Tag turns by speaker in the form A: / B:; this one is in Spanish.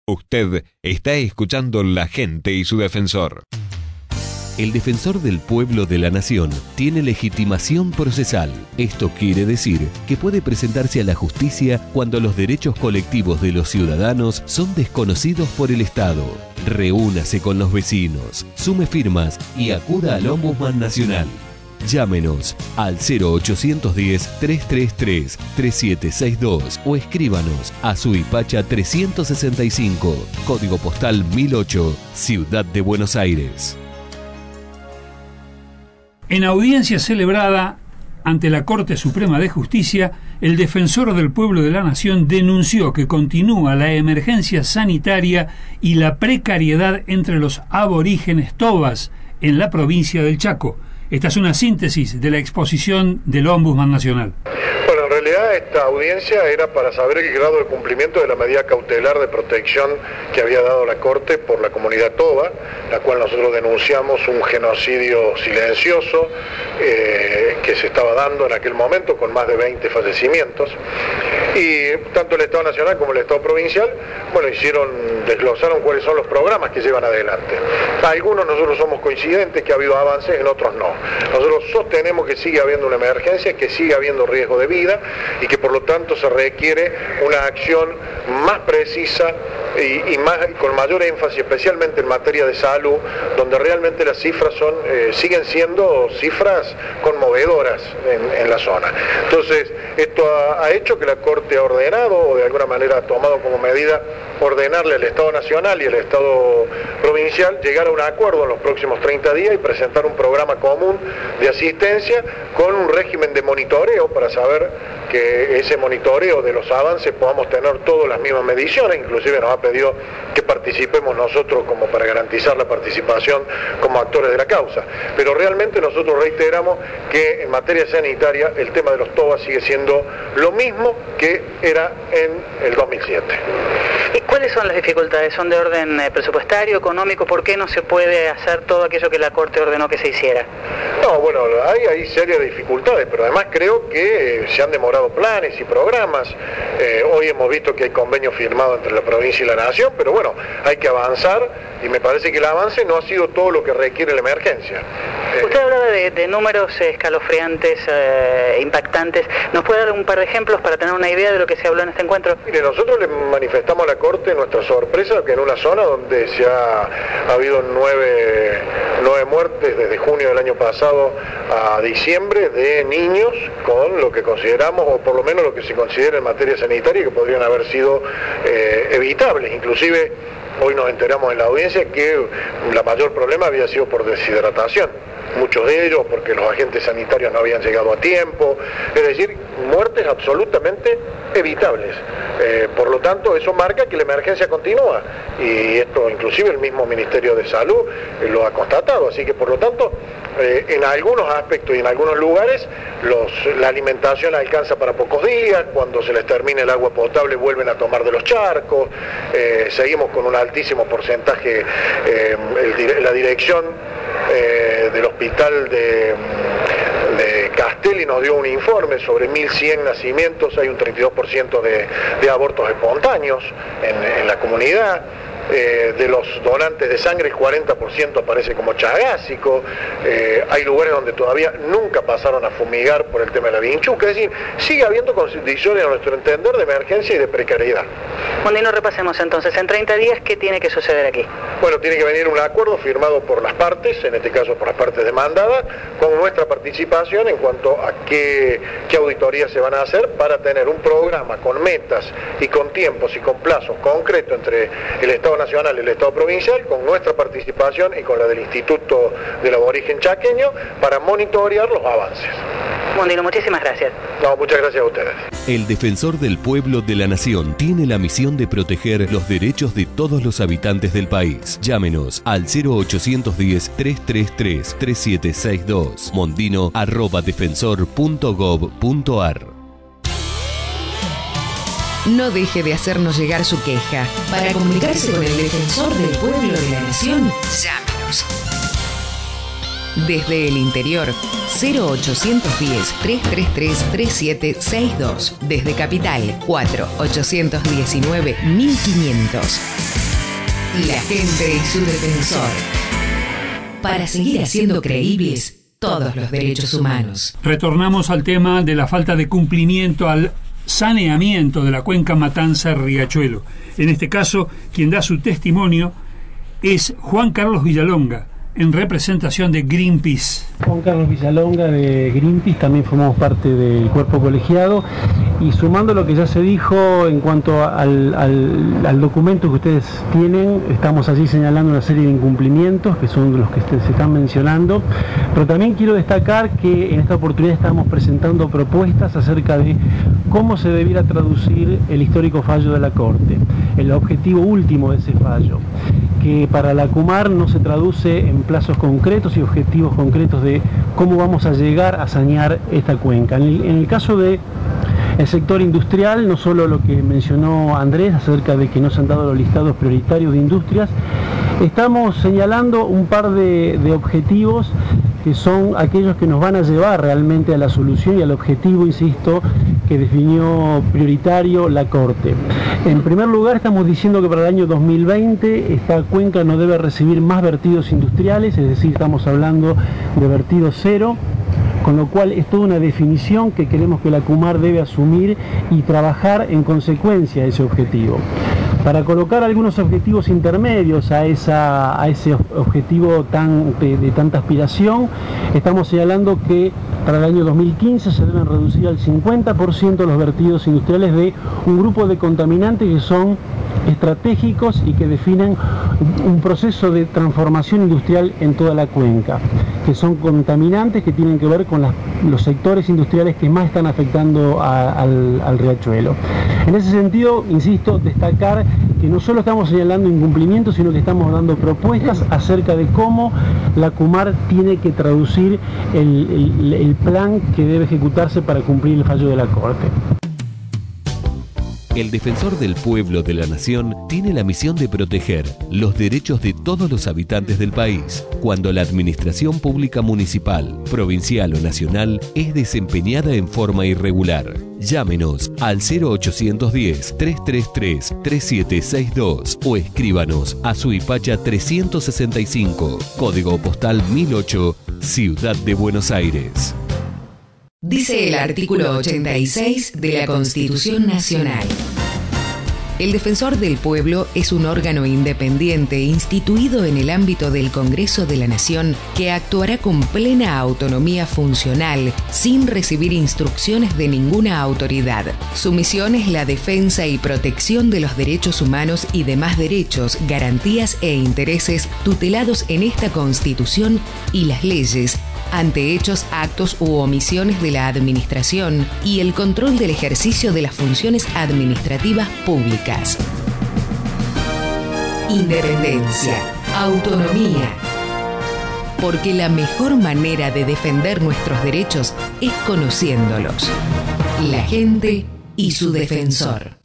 A: Usted está escuchando La Gente y su Defensor. El Defensor del Pueblo de la Nación tiene legitimación procesal. Esto quiere decir que puede presentarse a la justicia cuando los derechos colectivos de los ciudadanos son desconocidos por el Estado. Reúnase con los vecinos, sume firmas y acuda al Ombudsman Nacional. Llámenos al 0810-333-3762 o escríbanos a Suipacha 365, código postal 1008, Ciudad de Buenos Aires.
B: En audiencia celebrada ante la Corte Suprema de Justicia, el Defensor del Pueblo de la Nación denunció que continúa la emergencia sanitaria y la precariedad entre los aborígenes tobas en la provincia del Chaco. Esta es una síntesis de la exposición del Ombudsman Nacional.
C: Bueno, en realidad esta audiencia era para saber el grado de cumplimiento de la medida cautelar de protección que había dado la Corte por la comunidad toba, la cual nosotros denunciamos un genocidio silencioso que se estaba dando en aquel momento con más de 20 fallecimientos. Y tanto el Estado Nacional como el Estado Provincial, desglosaron cuáles son los programas que llevan adelante. Algunos nosotros somos coincidentes que ha habido avances, en otros no. Nosotros sostenemos que sigue habiendo una emergencia, que sigue habiendo riesgo de vida y que por lo tanto se requiere una acción más precisa y con mayor énfasis, especialmente en materia de salud, donde realmente las cifras siguen siendo cifras conmovedoras en la zona. Entonces, esto ha hecho que la Corte ha ordenado, o de alguna manera ha tomado como medida, ordenarle al Estado Nacional y al Estado Provincial llegar a un acuerdo en los próximos 30 días y presentar un programa común de asistencia con un régimen de monitoreo para saber que ese monitoreo de los avances podamos tener todas las mismas mediciones. Inclusive nos ha pedido que participemos nosotros como para garantizar la participación como actores de la causa. Pero realmente nosotros reiteramos que en materia sanitaria el tema de los tobas sigue siendo lo mismo que era en el 2007.
D: ¿Y cuáles son las dificultades? ¿Son de orden presupuestario, económico? ¿Por qué no se puede hacer todo aquello que la Corte ordenó que se hiciera?
C: No, bueno, hay serias dificultades, pero además creo que se han demorado planes y programas. Hoy hemos visto que hay convenios firmados entre la provincia y la nación, pero bueno, hay que avanzar y me parece que el avance no ha sido todo lo que requiere la emergencia.
D: Usted hablaba de números escalofriantes, impactantes. ¿Nos puede dar un par de ejemplos para tener una idea de lo que se habló en este encuentro?
C: Mire, nosotros le manifestamos a la Corte nuestra sorpresa que en una zona donde ha habido nueve muertes desde junio del año pasado a diciembre de niños con lo que consideramos, o por lo menos lo que se considera en materia sanitaria, que podrían haber sido evitables. Inclusive hoy nos enteramos en la audiencia que la mayor problema había sido por deshidratación. Muchos de ellos porque los agentes sanitarios no habían llegado a tiempo, es decir, muertes absolutamente evitables. Por lo tanto, eso marca que la emergencia continúa y esto inclusive el mismo Ministerio de Salud lo ha constatado, así que por lo tanto, en algunos aspectos y en algunos lugares la alimentación alcanza para pocos días, cuando se les termine el agua potable vuelven a tomar de los charcos, seguimos con un altísimo porcentaje, la dirección del hospital de Castelli nos dio un informe sobre 1.100 nacimientos, hay un 32% de abortos espontáneos en la comunidad. De los donantes de sangre el 40% aparece como chagásico, hay lugares donde todavía nunca pasaron a fumigar por el tema de la vinchuca, es decir, sigue habiendo condiciones a nuestro entender de emergencia y de precariedad.
D: Mondino, repasemos entonces, en 30 días, ¿qué tiene que suceder aquí?
C: Bueno, tiene que venir un acuerdo firmado por las partes, en este caso por las partes demandadas, con nuestra participación en cuanto a qué auditorías se van a hacer para tener un programa con metas y con tiempos y con plazos concretos entre el Estado Nacional y el Estado Provincial, con nuestra participación y con la del Instituto del Aborigen Chaqueño, para monitorear los avances.
D: Mondino, muchísimas gracias.
C: No, muchas gracias a ustedes.
A: El Defensor del Pueblo de la Nación tiene la misión de proteger los derechos de todos los habitantes del país. Llámenos al 0810-333-3762, mondino@defensor.gov.ar.
E: No deje de hacernos llegar su queja. Para comunicarse con el Defensor del Pueblo de la Nación, llámenos. Desde el interior, 0810-333-3762. Desde Capital, 4819-1500. La gente y su defensor. Para seguir haciendo creíbles todos los derechos humanos.
B: Retornamos al tema de la falta de cumplimiento al saneamiento de la cuenca Matanza-Riachuelo. En este caso, quien da su testimonio es Juan Carlos Villalonga, en representación de Greenpeace.
F: Juan Carlos Villalonga de Greenpeace, también formamos parte del cuerpo colegiado, y sumando lo que ya se dijo en cuanto al documento que ustedes tienen, estamos allí señalando una serie de incumplimientos que son los que se están mencionando, pero también quiero destacar que en esta oportunidad estamos presentando propuestas acerca de cómo se debiera traducir el histórico fallo de la Corte, el objetivo último de ese fallo, que para la CUMAR no se traduce en plazos concretos y objetivos concretos de cómo vamos a llegar a sanear esta cuenca. En el caso de el sector industrial, no solo lo que mencionó Andrés acerca de que no se han dado los listados prioritarios de industrias, estamos señalando un par de objetivos que son aquellos que nos van a llevar realmente a la solución y al objetivo, insisto, que definió prioritario la Corte. En primer lugar, estamos diciendo que para el año 2020 esta cuenca no debe recibir más vertidos industriales, es decir, estamos hablando de vertido cero, con lo cual es toda una definición que queremos que la CUMAR debe asumir y trabajar en consecuencia de ese objetivo. Para colocar algunos objetivos intermedios a ese objetivo de tanta aspiración, estamos señalando que para el año 2015 se deben reducir al 50% los vertidos industriales de un grupo de contaminantes que son estratégicos y que definen un proceso de transformación industrial en toda la cuenca, que son contaminantes que tienen que ver con los sectores industriales que más están afectando al riachuelo. En ese sentido, insisto, destacar que no solo estamos señalando incumplimientos, sino que estamos dando propuestas acerca de cómo la CUMAR tiene que traducir el plan que debe ejecutarse para cumplir el fallo de la Corte.
A: El Defensor del Pueblo de la Nación tiene la misión de proteger los derechos de todos los habitantes del país cuando la administración pública municipal, provincial o nacional es desempeñada en forma irregular. Llámenos al 0810-333-3762 o escríbanos a Suipacha 365, código postal 1008, Ciudad de Buenos Aires.
E: Dice el artículo 86 de la Constitución Nacional. El Defensor del Pueblo es un órgano independiente instituido en el ámbito del Congreso de la Nación que actuará con plena autonomía funcional, sin recibir instrucciones de ninguna autoridad. Su misión es la defensa y protección de los derechos humanos y demás derechos, garantías e intereses tutelados en esta Constitución y las leyes, ante hechos, actos u omisiones de la administración y el control del ejercicio de las funciones administrativas públicas. Independencia, autonomía. Porque la mejor manera de defender nuestros derechos es conociéndolos. La gente y su defensor.